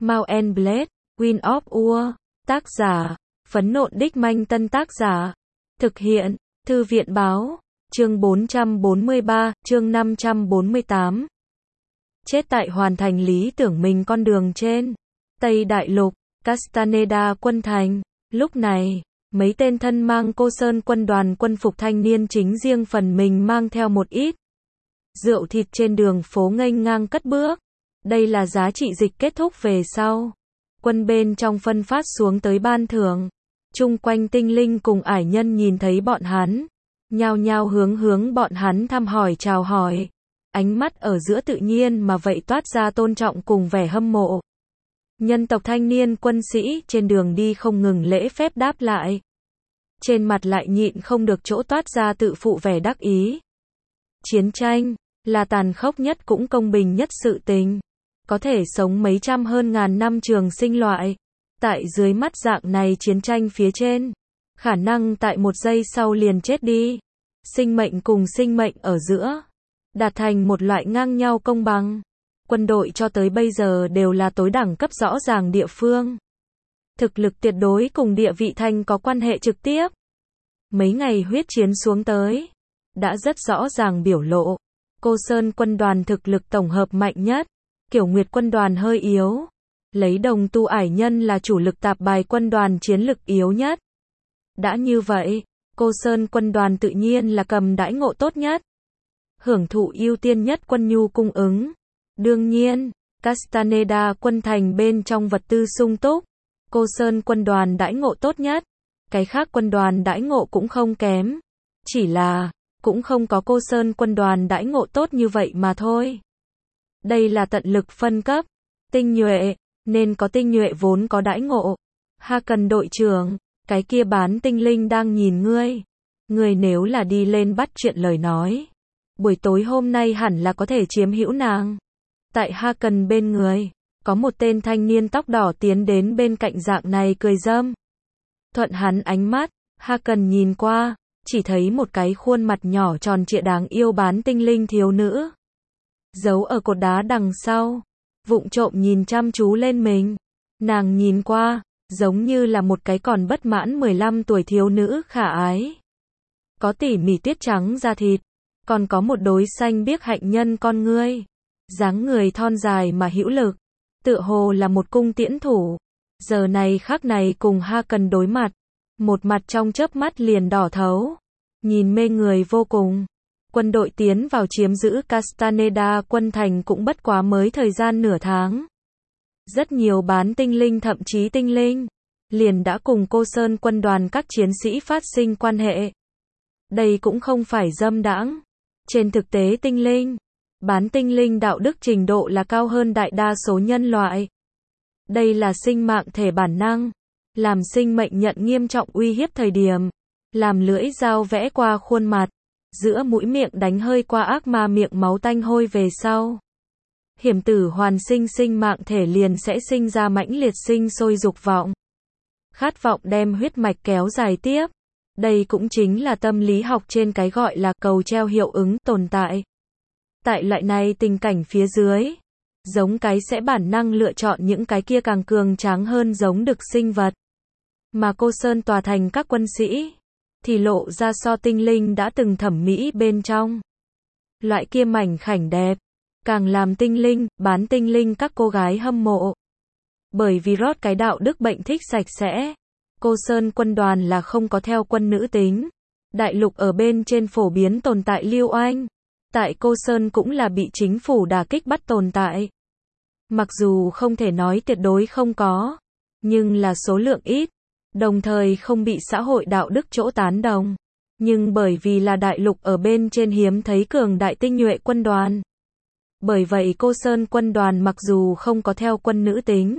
Mount and Blade, Wind of War, tác giả, Phấn Nộn Đích Manh Tân tác giả, thực hiện, Thư viện Báo, chương 443, chương 548. Chết tại hoàn thành lý tưởng mình con đường trên. Tây Đại Lục, Castaneda quân thành, lúc này, mấy tên thân mang Cô Sơn quân đoàn quân phục thanh niên chính riêng phần mình mang theo một ít rượu thịt trên đường phố nghênh ngang cất bước. Đây là giá trị dịch kết thúc về sau. Quân bên trong phân phát xuống tới ban thưởng. Chung quanh tinh linh cùng ải nhân nhìn thấy bọn hắn, nhao nhao hướng bọn hắn thăm hỏi chào hỏi. Ánh mắt ở giữa tự nhiên mà vậy toát ra tôn trọng cùng vẻ hâm mộ. Nhân tộc thanh niên quân sĩ trên đường đi không ngừng lễ phép đáp lại. Trên mặt lại nhịn không được chỗ toát ra tự phụ vẻ đắc ý. Chiến tranh là tàn khốc nhất cũng công bình nhất sự tình. Có thể sống mấy trăm hơn ngàn năm trường sinh loại. Tại dưới mắt dạng này chiến tranh phía trên, khả năng tại một giây sau liền chết đi. Sinh mệnh cùng sinh mệnh ở giữa, đạt thành một loại ngang nhau công bằng. Quân đội cho tới bây giờ đều là tối đẳng cấp rõ ràng địa phương. Thực lực tuyệt đối cùng địa vị thành có quan hệ trực tiếp. Mấy ngày huyết chiến xuống tới, đã rất rõ ràng biểu lộ. Cô Sơn quân đoàn thực lực tổng hợp mạnh nhất, Kiểu Nguyệt quân đoàn hơi yếu. Lấy Đồng Tu ải nhân là chủ lực tạp bài quân đoàn chiến lực yếu nhất. Đã như vậy, Cô Sơn quân đoàn tự nhiên là cầm đãi ngộ tốt nhất. Hưởng thụ ưu tiên nhất quân nhu cung ứng. Đương nhiên, Castaneda quân thành bên trong vật tư sung túc. Cô Sơn quân đoàn đãi ngộ tốt nhất. Cái khác quân đoàn đãi ngộ cũng không kém. Chỉ là, cũng không có Cô Sơn quân đoàn đãi ngộ tốt như vậy mà thôi. Đây là tận lực phân cấp. Tinh nhuệ, nên có tinh nhuệ vốn có đãi ngộ. Cần đội trưởng, cái kia bán tinh linh đang nhìn ngươi. Ngươi nếu là đi lên bắt chuyện lời nói, buổi tối hôm nay hẳn là có thể chiếm hữu nàng. Tại Cần bên người, có một tên thanh niên tóc đỏ tiến đến bên cạnh dạng này cười râm. Thuận hắn ánh mắt, Cần nhìn qua, chỉ thấy một cái khuôn mặt nhỏ tròn trịa đáng yêu bán tinh linh thiếu nữ. Giấu ở cột đá đằng sau, vụng trộm nhìn chăm chú lên mình. Nàng nhìn qua, giống như là một cái còn bất mãn 15 tuổi thiếu nữ khả ái. Có tỉ mỉ tuyết trắng da thịt, còn có một đôi xanh biếc hạnh nhân con ngươi. Dáng người thon dài mà hữu lực, tựa hồ là một cung tiễn thủ. Giờ này khắc này cùng Cần đối mặt, một mặt trong chớp mắt liền đỏ thấu, nhìn mê người vô cùng. Quân đội tiến vào chiếm giữ Castaneda quân thành cũng bất quá mới thời gian nửa tháng. Rất nhiều bán tinh linh thậm chí tinh linh, liền đã cùng Cô Sơn quân đoàn các chiến sĩ phát sinh quan hệ. Đây cũng không phải dâm đãng. Trên thực tế tinh linh, bán tinh linh đạo đức trình độ là cao hơn đại đa số nhân loại. Đây là sinh mạng thể bản năng. Làm sinh mệnh nhận nghiêm trọng uy hiếp thời điểm, làm lưỡi dao vẽ qua khuôn mặt, giữa mũi miệng đánh hơi qua ác ma miệng máu tanh hôi về sau. Hiểm tử hoàn sinh sinh mạng thể liền sẽ sinh ra mãnh liệt sinh sôi dục vọng. Khát vọng đem huyết mạch kéo dài tiếp. Đây cũng chính là tâm lý học trên cái gọi là cầu treo hiệu ứng tồn tại. Tại loại này tình cảnh phía dưới, giống cái sẽ bản năng lựa chọn những cái kia càng cường tráng hơn giống đực sinh vật. Mà Cô Sơn tòa thành các quân sĩ, thì lộ ra so tinh linh đã từng thẩm mỹ bên trong. Loại kia mảnh khảnh đẹp, càng làm tinh linh, bán tinh linh các cô gái hâm mộ. Bởi vì rót cái đạo đức bệnh thích sạch sẽ. Cô Sơn quân đoàn là không có theo quân nữ tính. Đại lục ở bên trên phổ biến tồn tại lưu oanh. Tại Cô Sơn cũng là bị chính phủ đả kích bắt tồn tại. Mặc dù không thể nói tuyệt đối không có, nhưng là số lượng ít. Đồng thời không bị xã hội đạo đức chỗ tán đồng. Nhưng bởi vì là đại lục ở bên trên hiếm thấy cường đại tinh nhuệ quân đoàn. Bởi vậy Cô Sơn quân đoàn mặc dù không có theo quân nữ tính,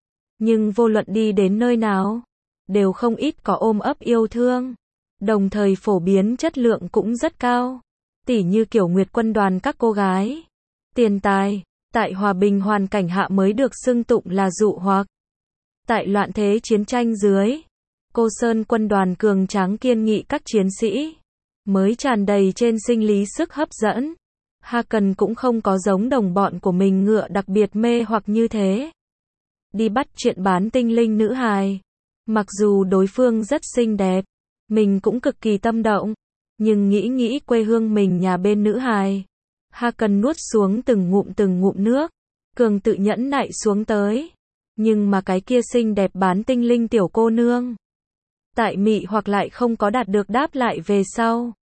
nhưng vô luận đi đến nơi nào, đều không ít có ôm ấp yêu thương. Đồng thời phổ biến chất lượng cũng rất cao. Tỉ như Kiểu Nguyệt quân đoàn các cô gái. Tiền tài, tại hòa bình hoàn cảnh hạ mới được xưng tụng là dụ hoặc. Tại loạn thế chiến tranh dưới, Cô Sơn quân đoàn cường tráng kiên nghị các chiến sĩ, mới tràn đầy trên sinh lý sức hấp dẫn. Cần cũng không có giống đồng bọn của mình ngựa đặc biệt mê hoặc như thế. đi bắt chuyện bán tinh linh nữ hài. Mặc dù đối phương rất xinh đẹp, mình cũng cực kỳ tâm động, nhưng nghĩ nghĩ quê hương mình nhà bên nữ hài. Hakan nuốt xuống từng ngụm nước, cường tự nhẫn nại xuống tới. Nhưng mà cái kia xinh đẹp bán tinh linh tiểu cô nương, tại mị hoặc lại không có đạt được đáp lại về sau.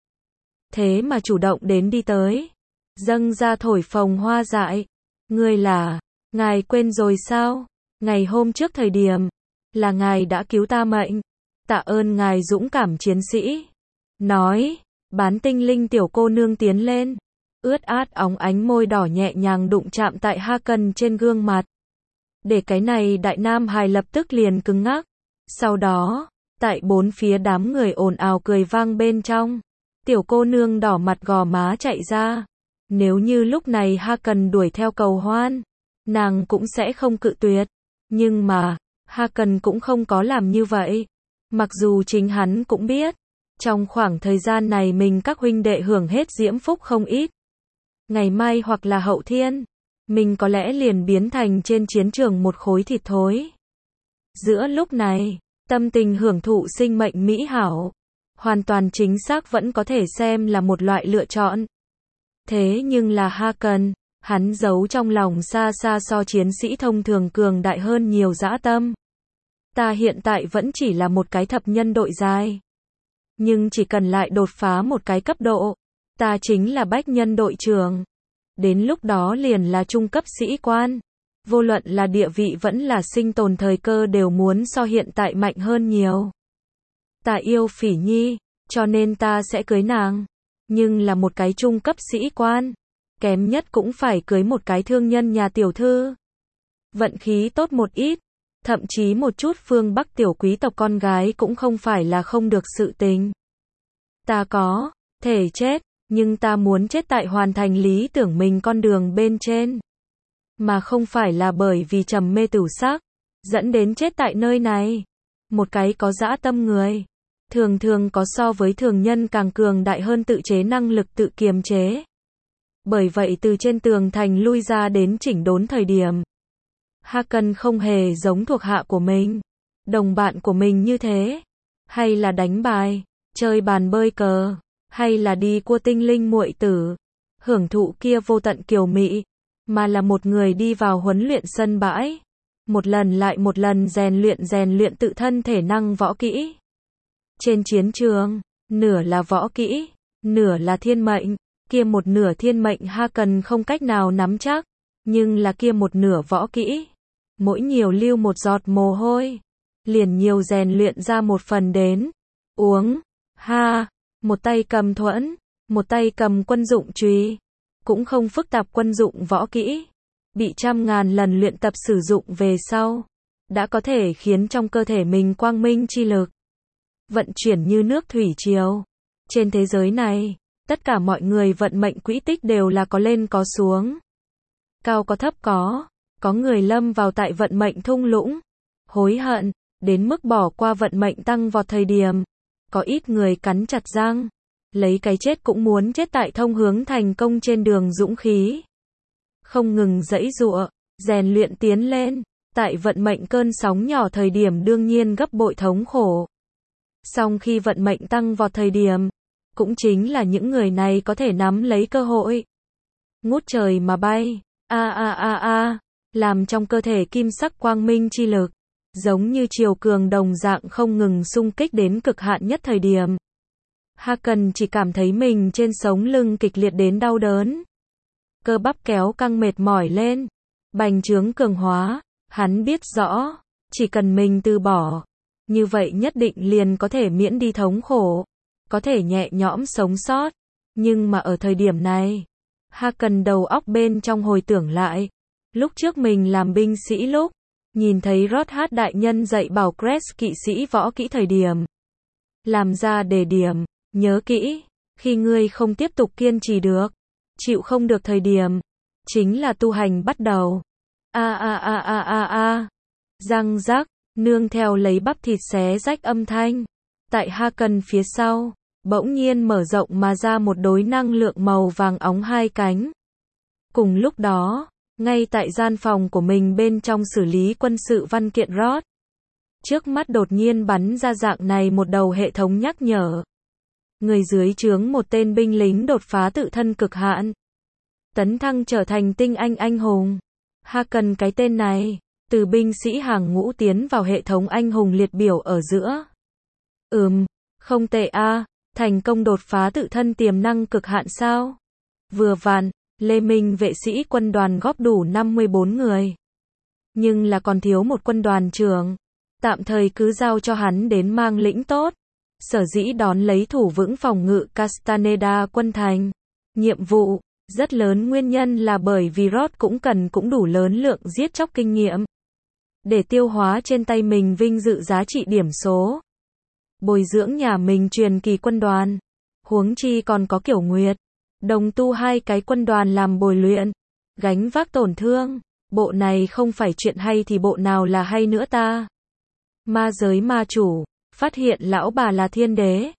Thế mà chủ động đến đi tới, dâng ra thổi phồng hoa dại. Ngươi là, ngài quên rồi sao? Ngày hôm trước thời điểm, là ngài đã cứu ta mệnh. Tạ ơn ngài dũng cảm chiến sĩ. Nói, bán tinh linh tiểu cô nương tiến lên, ướt át óng ánh môi đỏ nhẹ nhàng đụng chạm tại Hakan trên gương mặt. Để cái này đại nam hài lập tức liền cứng ngắc. Sau đó, tại bốn phía đám người ồn ào cười vang bên trong, tiểu cô nương đỏ mặt gò má chạy ra. Nếu như lúc này Hakan đuổi theo cầu hoan, nàng cũng sẽ không cự tuyệt. Nhưng mà, Hakan cũng không có làm như vậy. Mặc dù chính hắn cũng biết, trong khoảng thời gian này mình các huynh đệ hưởng hết diễm phúc không ít. Ngày mai hoặc là hậu thiên, mình có lẽ liền biến thành trên chiến trường một khối thịt thối. Giữa lúc này, tâm tình hưởng thụ sinh mệnh mỹ hảo, hoàn toàn chính xác vẫn có thể xem là một loại lựa chọn. Thế nhưng là Hakan, hắn giấu trong lòng xa xa so chiến sĩ thông thường cường đại hơn nhiều dã tâm. Ta hiện tại vẫn chỉ là một cái thập nhân đội dài. Nhưng chỉ cần lại đột phá một cái cấp độ, ta chính là bách nhân đội trưởng. Đến lúc đó liền là trung cấp sĩ quan. Vô luận là địa vị vẫn là sinh tồn thời cơ đều muốn so hiện tại mạnh hơn nhiều. Ta yêu Phỉ Nhi, cho nên ta sẽ cưới nàng. Nhưng là một cái trung cấp sĩ quan, kém nhất cũng phải cưới một cái thương nhân nhà tiểu thư. Vận khí tốt một ít, thậm chí một chút phương Bắc tiểu quý tộc con gái cũng không phải là không được sự tình. Ta có thể chết, nhưng ta muốn chết tại hoàn thành lý tưởng mình con đường bên trên. Mà không phải là bởi vì trầm mê tửu sắc, dẫn đến chết tại nơi này. Một cái có dã tâm người, thường thường có so với thường nhân càng cường đại hơn tự chế năng lực tự kiềm chế. Bởi vậy từ trên tường thành lui ra đến chỉnh đốn thời điểm, Hakan không hề giống thuộc hạ của mình, đồng bạn của mình như thế. Hay là đánh bài, chơi bàn bơi cờ, hay là đi cua tinh linh muội tử, hưởng thụ kia vô tận kiều mỹ, mà là một người đi vào huấn luyện sân bãi, một lần lại một lần rèn luyện tự thân thể năng võ kỹ. Trên chiến trường, nửa là võ kỹ, nửa là thiên mệnh, kia một nửa thiên mệnh Hakan không cách nào nắm chắc, nhưng là kia một nửa võ kỹ, mỗi nhiều lưu một giọt mồ hôi, liền nhiều rèn luyện ra một phần đến. Uống, một tay cầm thuẫn, một tay cầm quân dụng chùy, cũng không phức tạp quân dụng võ kỹ, bị trăm ngàn lần luyện tập sử dụng về sau, đã có thể khiến trong cơ thể mình quang minh chi lực vận chuyển như nước thủy triều. Trên thế giới này, tất cả mọi người vận mệnh quỹ tích đều là có lên có xuống, cao có thấp có người lâm vào tại vận mệnh thung lũng, hối hận, đến mức bỏ qua vận mệnh tăng vọt thời điểm. Có ít người cắn chặt răng, lấy cái chết cũng muốn chết tại thông hướng thành công trên đường dũng khí. Không ngừng giãy giụa, rèn luyện tiến lên, tại vận mệnh cơn sóng nhỏ thời điểm đương nhiên gấp bội thống khổ. Song khi vận mệnh tăng vọt thời điểm, cũng chính là những người này có thể nắm lấy cơ hội, ngút trời mà bay, làm trong cơ thể kim sắc quang minh chi lực, giống như triều cường đồng dạng không ngừng xung kích đến cực hạn nhất thời điểm. Hakan chỉ cảm thấy mình trên sống lưng kịch liệt đến đau đớn. Cơ bắp kéo căng mệt mỏi lên, bành trướng cường hóa, hắn biết rõ, chỉ cần mình từ bỏ, như vậy nhất định liền có thể miễn đi thống khổ, có thể nhẹ nhõm sống sót. Nhưng mà ở thời điểm này, Hakan đầu óc bên trong hồi tưởng lại, lúc trước mình làm binh sĩ lúc, nhìn thấy Rothard đại nhân dạy bảo Crest kỵ sĩ võ kỹ thời điểm, làm ra đề điểm, nhớ kỹ, khi ngươi không tiếp tục kiên trì được, chịu không được thời điểm, chính là tu hành bắt đầu. Răng rắc, nương theo lấy bắp thịt xé rách âm thanh, tại Hakan phía sau, bỗng nhiên mở rộng mà ra một đối năng lượng màu vàng óng hai cánh. Cùng lúc đó, Ngay tại gian phòng của mình bên trong xử lý quân sự văn kiện Roth. Trước mắt đột nhiên bắn ra dạng này một đầu hệ thống nhắc nhở. Người dưới trướng một tên binh lính đột phá tự thân cực hạn. Tấn thăng trở thành tinh anh hùng. Cần cái tên này. Từ binh sĩ hàng ngũ tiến vào hệ thống anh hùng liệt biểu ở giữa. Không tệ a, thành công đột phá tự thân tiềm năng cực hạn sao? Vừa vặn, Lê Minh vệ sĩ quân đoàn góp đủ 54 người. Nhưng là còn thiếu một quân đoàn trưởng. Tạm thời cứ giao cho hắn đến mang lĩnh tốt. Sở dĩ đón lấy thủ vững phòng ngự Castaneda quân thành. Nhiệm vụ rất lớn nguyên nhân là bởi vì Roth cũng đủ lớn lượng giết chóc kinh nghiệm. Để tiêu hóa trên tay mình vinh dự giá trị điểm số. Bồi dưỡng nhà mình truyền kỳ quân đoàn. Huống chi còn có Kiểu Nguyệt. Đồng tu 2 cái quân đoàn làm bồi luyện. Gánh vác tổn thương. Bộ này không phải chuyện hay thì bộ nào là hay nữa ta. Ma giới ma chủ. Phát hiện lão bà là thiên đế.